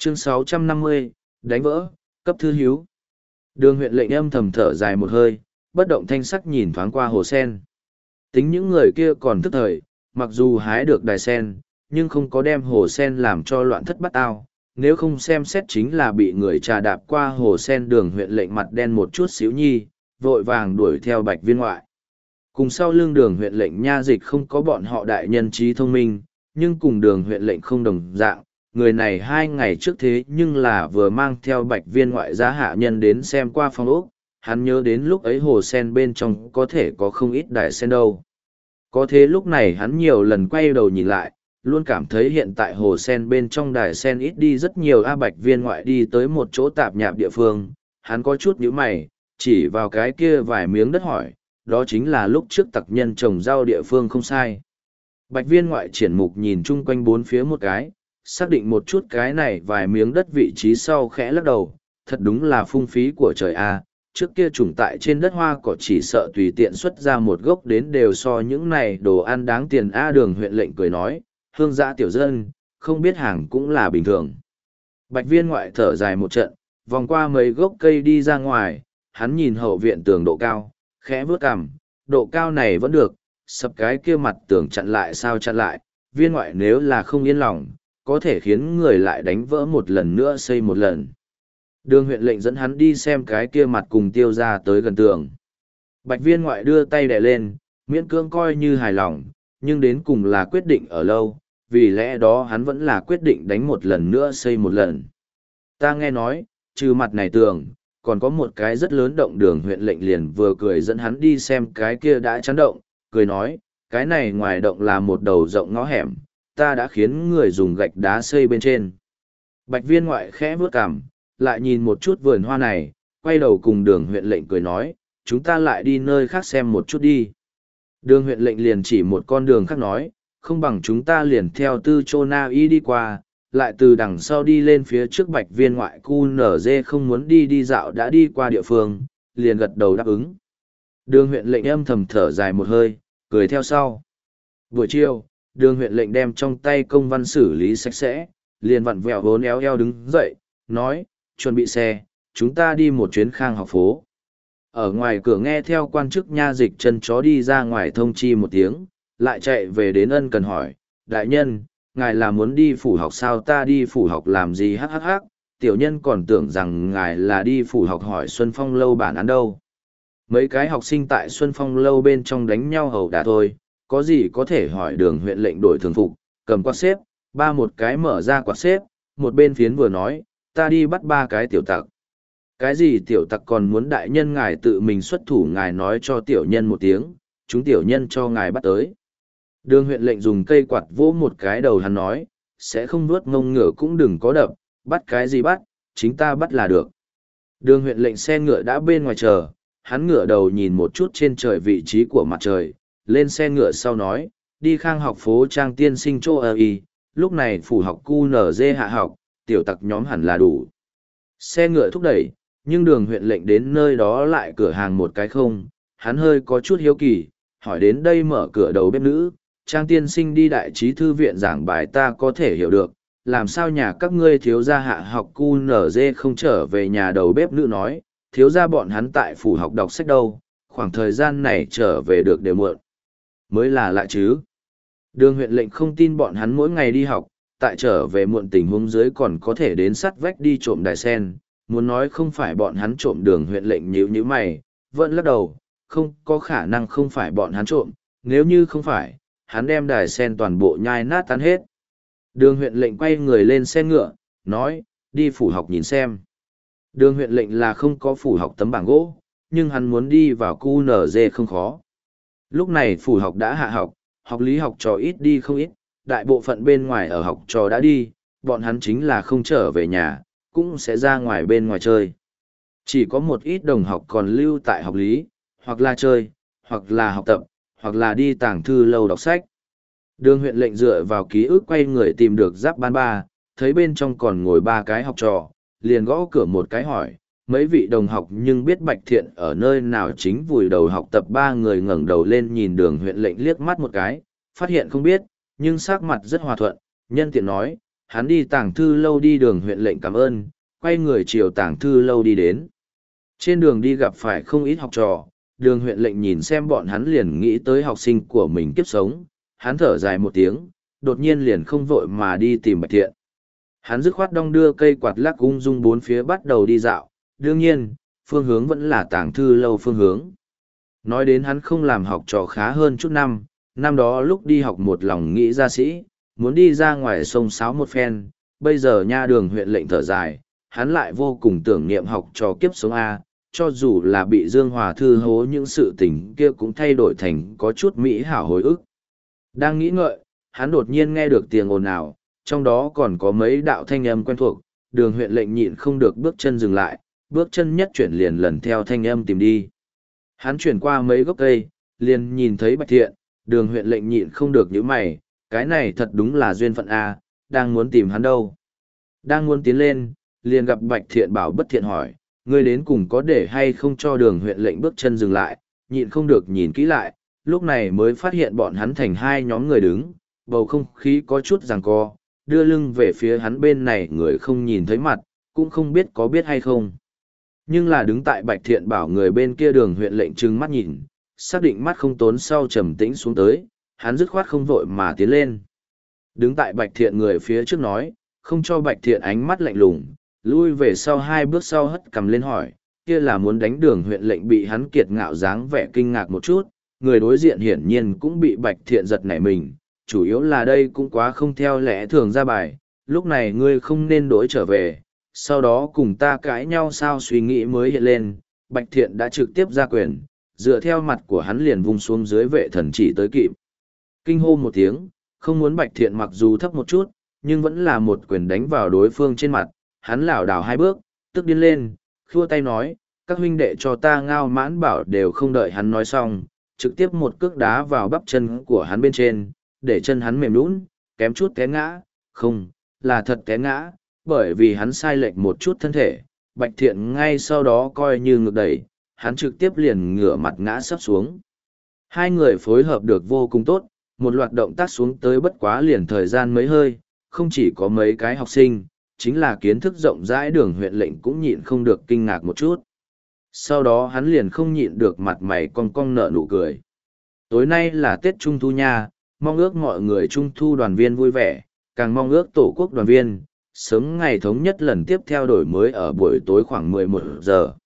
Chương 650, đánh vỡ, cấp thư hiếu. Đường huyện lệnh âm thầm thở dài một hơi, bất động thanh sắc nhìn thoáng qua hồ sen. Tính những người kia còn thức thời, mặc dù hái được đài sen, nhưng không có đem hồ sen làm cho loạn thất bát ao. Nếu không xem xét chính là bị người trà đạp qua hồ sen. Đường huyện lệnh mặt đen một chút xíu nhi, vội vàng đuổi theo Bạch Viên ngoại. Cùng sau lưng đường huyện lệnh nha dịch không có bọn họ đại nhân trí thông minh, nhưng cùng đường huyện lệnh không đồng dạng. Người này 2 ngày trước thế nhưng là vừa mang theo Bạch Viên ngoại giá hạ nhân đến xem qua phong ốc, hắn nhớ đến lúc ấy hồ sen bên trong có thể có không ít đại sen đâu. Có thế lúc này hắn nhiều lần quay đầu nhìn lại, luôn cảm thấy hiện tại hồ sen bên trong đài sen ít đi rất nhiều. Bạch Viên ngoại đi tới một chỗ tạp nhạp địa phương, hắn có chút nhíu mày, chỉ vào cái kia vài miếng đất hỏi, đó chính là lúc trước tặc nhân trồng rau địa phương không sai. Bạch Viên ngoại triển mục nhìn chung quanh bốn phía một cái, xác định một chút cái này vài miếng đất vị trí sau khẽ lắc đầu, thật đúng là phung phí của trời a. Trước kia trùng tại trên đất hoa cỏ chỉ sợ tùy tiện xuất ra một gốc đến đều so những này đồ ăn đáng tiền a. Đường huyện lệnh cười nói, hương giã tiểu dân, không biết hàng cũng là bình thường. Bạch Viên ngoại thở dài một trận, vòng qua mấy gốc cây đi ra ngoài, hắn nhìn hậu viện tường độ cao, khẽ vướt cằm, độ cao này vẫn được, sập cái kia mặt tường chặn lại sao chặn lại, viên ngoại nếu là không yên lòng, có thể khiến người lại đánh vỡ một lần nữa xây một lần. Đường huyện lệnh dẫn hắn đi xem cái kia mặt cùng tiêu ra tới gần tường. Bạch Viên ngoại đưa tay đè lên, miễn cưỡng coi như hài lòng, nhưng đến cùng là quyết định ở lâu, vì lẽ đó hắn vẫn là quyết định đánh một lần nữa xây một lần. Ta nghe nói, trừ mặt này tường, còn có một cái rất lớn động. Đường huyện lệnh liền vừa cười dẫn hắn đi xem cái kia đã chắn động, cười nói, cái này ngoài động là một đầu rộng ngõ hẻm, ta đã khiến người dùng gạch đá xây bên trên. Bạch Viên ngoại khẽ vướt cằm, lại nhìn một chút vườn hoa này, quay đầu cùng đường huyện lệnh cười nói, chúng ta lại đi nơi khác xem một chút đi. Đường huyện lệnh liền chỉ một con đường khác nói, không bằng chúng ta liền theo Tư Chô Na Y đi qua, lại từ đằng sau đi lên phía trước. Bạch Viên ngoại QNZ không muốn đi dạo đã đi qua địa phương, liền gật đầu đáp ứng. Đường huyện lệnh âm thầm thở dài một hơi, cười theo sau. Buổi chiều, đường huyện lệnh đem trong tay công văn xử lý sạch sẽ, liền vặn vẹo vốn éo eo đứng dậy, nói, chuẩn bị xe, chúng ta đi một chuyến Khang học phố. Ở ngoài cửa nghe theo quan chức nha dịch chân chó đi ra ngoài thông chi một tiếng, lại chạy về đến ân cần hỏi, đại nhân, ngài là muốn đi phủ học sao? Ta đi phủ học làm gì? Hắc, tiểu nhân còn tưởng rằng ngài là đi phủ học hỏi Xuân Phong lâu bản án đâu. Mấy cái học sinh tại Xuân Phong lâu bên trong đánh nhau hầu đả thôi, có gì có thể hỏi. Đường huyện lệnh đổi thường phục, cầm quạt xếp, một cái mở ra quạt xếp, một bên phiến vừa nói, ta đi bắt 3 cái tiểu tặc. Cái gì tiểu tặc? Còn muốn đại nhân ngài tự mình xuất thủ, ngài nói cho tiểu nhân một tiếng, chúng tiểu nhân cho ngài bắt tới. Đường huyện lệnh dùng cây quạt vỗ một cái đầu hắn nói, sẽ không vuốt ngông ngựa cũng đừng có đập, bắt cái gì bắt, chính ta bắt là được. Đường huyện lệnh xe ngựa đã bên ngoài chờ, hắn ngựa đầu nhìn một chút trên trời vị trí của mặt trời, lên xe ngựa sau nói, đi Khang học phố trang tiên sinh chỗ ở y, lúc này phủ học QNZ hạ học, tiểu tặc nhóm hẳn là đủ. Xe ngựa thúc đẩy, nhưng đường huyện lệnh đến nơi đó lại cửa hàng một cái không, hắn hơi có chút hiếu kỳ, hỏi đến đây mở cửa đầu bếp nữ, trang tiên sinh đi đại trí thư viện giảng bài ta có thể hiểu được, làm sao nhà các ngươi thiếu gia hạ học QNZ không trở về nhà? Đầu bếp nữ nói, thiếu gia bọn hắn tại phủ học đọc sách đâu, khoảng thời gian này trở về được đều muộn. Mới là lạ chứ. Đường huyện lệnh không tin bọn hắn mỗi ngày đi học, tại trở về muộn tình huống dưới còn có thể đến sắt vách đi trộm đài sen, muốn nói không phải bọn hắn trộm. Đường huyện lệnh nhíu mày, vẫn lắc đầu, không có khả năng không phải bọn hắn trộm, nếu như không phải, hắn đem đài sen toàn bộ nhai nát tan hết. Đường huyện lệnh quay người lên xe ngựa, nói, đi phủ học nhìn xem. Đường huyện lệnh là không có phủ học tấm bảng gỗ, nhưng hắn muốn đi vào QNZ không khó. Lúc này phủ học đã hạ học, học lý học trò ít đi không ít, đại bộ phận bên ngoài ở học trò đã đi, bọn hắn chính là không trở về nhà, cũng sẽ ra ngoài bên ngoài chơi. Chỉ có một ít đồng học còn lưu tại học lý, hoặc là chơi, hoặc là học tập, hoặc là đi tàng thư lâu đọc sách. Đường huyện lệnh dựa vào ký ức quay người tìm được giáp ban 3, thấy bên trong còn ngồi 3 cái học trò, liền gõ cửa một cái hỏi, mấy vị đồng học nhưng biết Bạch Thiện ở nơi nào chính vùi đầu học tập. 3 người ngẩng đầu lên nhìn đường huyện lệnh liếc mắt một cái, phát hiện không biết, nhưng sắc mặt rất hòa thuận, nhân tiện nói, hắn đi tàng thư lâu đi đường huyện lệnh cảm ơn, quay người chiều tàng thư lâu đi đến. Trên đường đi gặp phải không ít học trò, đường huyện lệnh nhìn xem bọn hắn liền nghĩ tới học sinh của mình kiếp sống, hắn thở dài một tiếng, đột nhiên liền không vội mà đi tìm Bạch Thiện. Hắn dứt khoát đong đưa cây quạt lắc ung dung bốn phía bắt đầu đi dạo, đương nhiên, phương hướng vẫn là tàng thư lâu phương hướng. Nói đến hắn không làm học trò khá hơn chút năm đó lúc đi học một lòng nghĩ ra sĩ, muốn đi ra ngoài sông sáo một phen, bây giờ nha đường huyện lệnh thở dài, hắn lại vô cùng tưởng niệm học trò kiếp sống A, cho dù là bị Dương Hòa Thư hố những sự tình kia cũng thay đổi thành có chút mỹ hảo hồi ức. Đang nghĩ ngợi, hắn đột nhiên nghe được tiếng ồn ào, trong đó còn có mấy đạo thanh âm quen thuộc, đường huyện lệnh nhịn không được bước chân dừng lại, bước chân nhất chuyển liền lần theo thanh âm tìm đi. Hắn chuyển qua mấy gốc cây, liền nhìn thấy Bạch Thiện, đường huyện lệnh nhịn không được nhíu mày, cái này thật đúng là duyên phận A, đang muốn tìm hắn đâu. Đang muốn tiến lên, liền gặp Bạch Thiện bảo bất thiện hỏi, ngươi đến cùng có để hay không cho đường huyện lệnh bước chân dừng lại, nhịn không được nhìn kỹ lại, lúc này mới phát hiện bọn hắn thành hai nhóm người đứng, bầu không khí có chút giằng co, đưa lưng về phía hắn bên này người không nhìn thấy mặt, cũng không biết có biết hay không. Nhưng là đứng tại Bạch Thiện bảo người bên kia đường huyện lệnh trừng mắt nhìn, xác định mắt không tốn sau trầm tĩnh xuống tới, hắn dứt khoát không vội mà tiến lên. Đứng tại Bạch Thiện người phía trước nói, không cho Bạch Thiện ánh mắt lạnh lùng, lui về sau hai bước sau hất cầm lên hỏi, kia là muốn đánh đường huyện lệnh bị hắn kiệt ngạo dáng vẻ kinh ngạc một chút, người đối diện hiển nhiên cũng bị Bạch Thiện giật nảy mình, chủ yếu là đây cũng quá không theo lẽ thường ra bài, lúc này ngươi không nên đổi trở về, sau đó cùng ta cãi nhau sao suy nghĩ mới hiện lên, Bạch Thiện đã trực tiếp ra quyền, dựa theo mặt của hắn liền vung xuống dưới vệ thần chỉ tới kịp. Kinh hô một tiếng, không muốn Bạch Thiện mặc dù thấp một chút, nhưng vẫn là một quyền đánh vào đối phương trên mặt, hắn lảo đảo hai bước, tức điên lên, khua tay nói, các huynh đệ cho ta ngao mãn bảo đều không đợi hắn nói xong, trực tiếp một cước đá vào bắp chân của hắn bên trên, để chân hắn mềm nhũn, kém chút té ngã, không, là thật té ngã, bởi vì hắn sai lệch một chút thân thể, Bạch Thiện ngay sau đó coi như ngược đẩy, hắn trực tiếp liền ngửa mặt ngã sấp xuống. Hai người phối hợp được vô cùng tốt, một loạt động tác xuống tới bất quá liền thời gian mấy hơi, không chỉ có mấy cái học sinh, chính là kiến thức rộng rãi đường huyện lệnh cũng nhịn không được kinh ngạc một chút. Sau đó hắn liền không nhịn được mặt mày cong cong nở nụ cười. Tối nay là Tết Trung Thu nha, mong ước mọi người Trung Thu đoàn viên vui vẻ, càng mong ước Tổ quốc đoàn viên, sớm ngày thống nhất lần tiếp theo đổi mới ở buổi tối khoảng 11 giờ.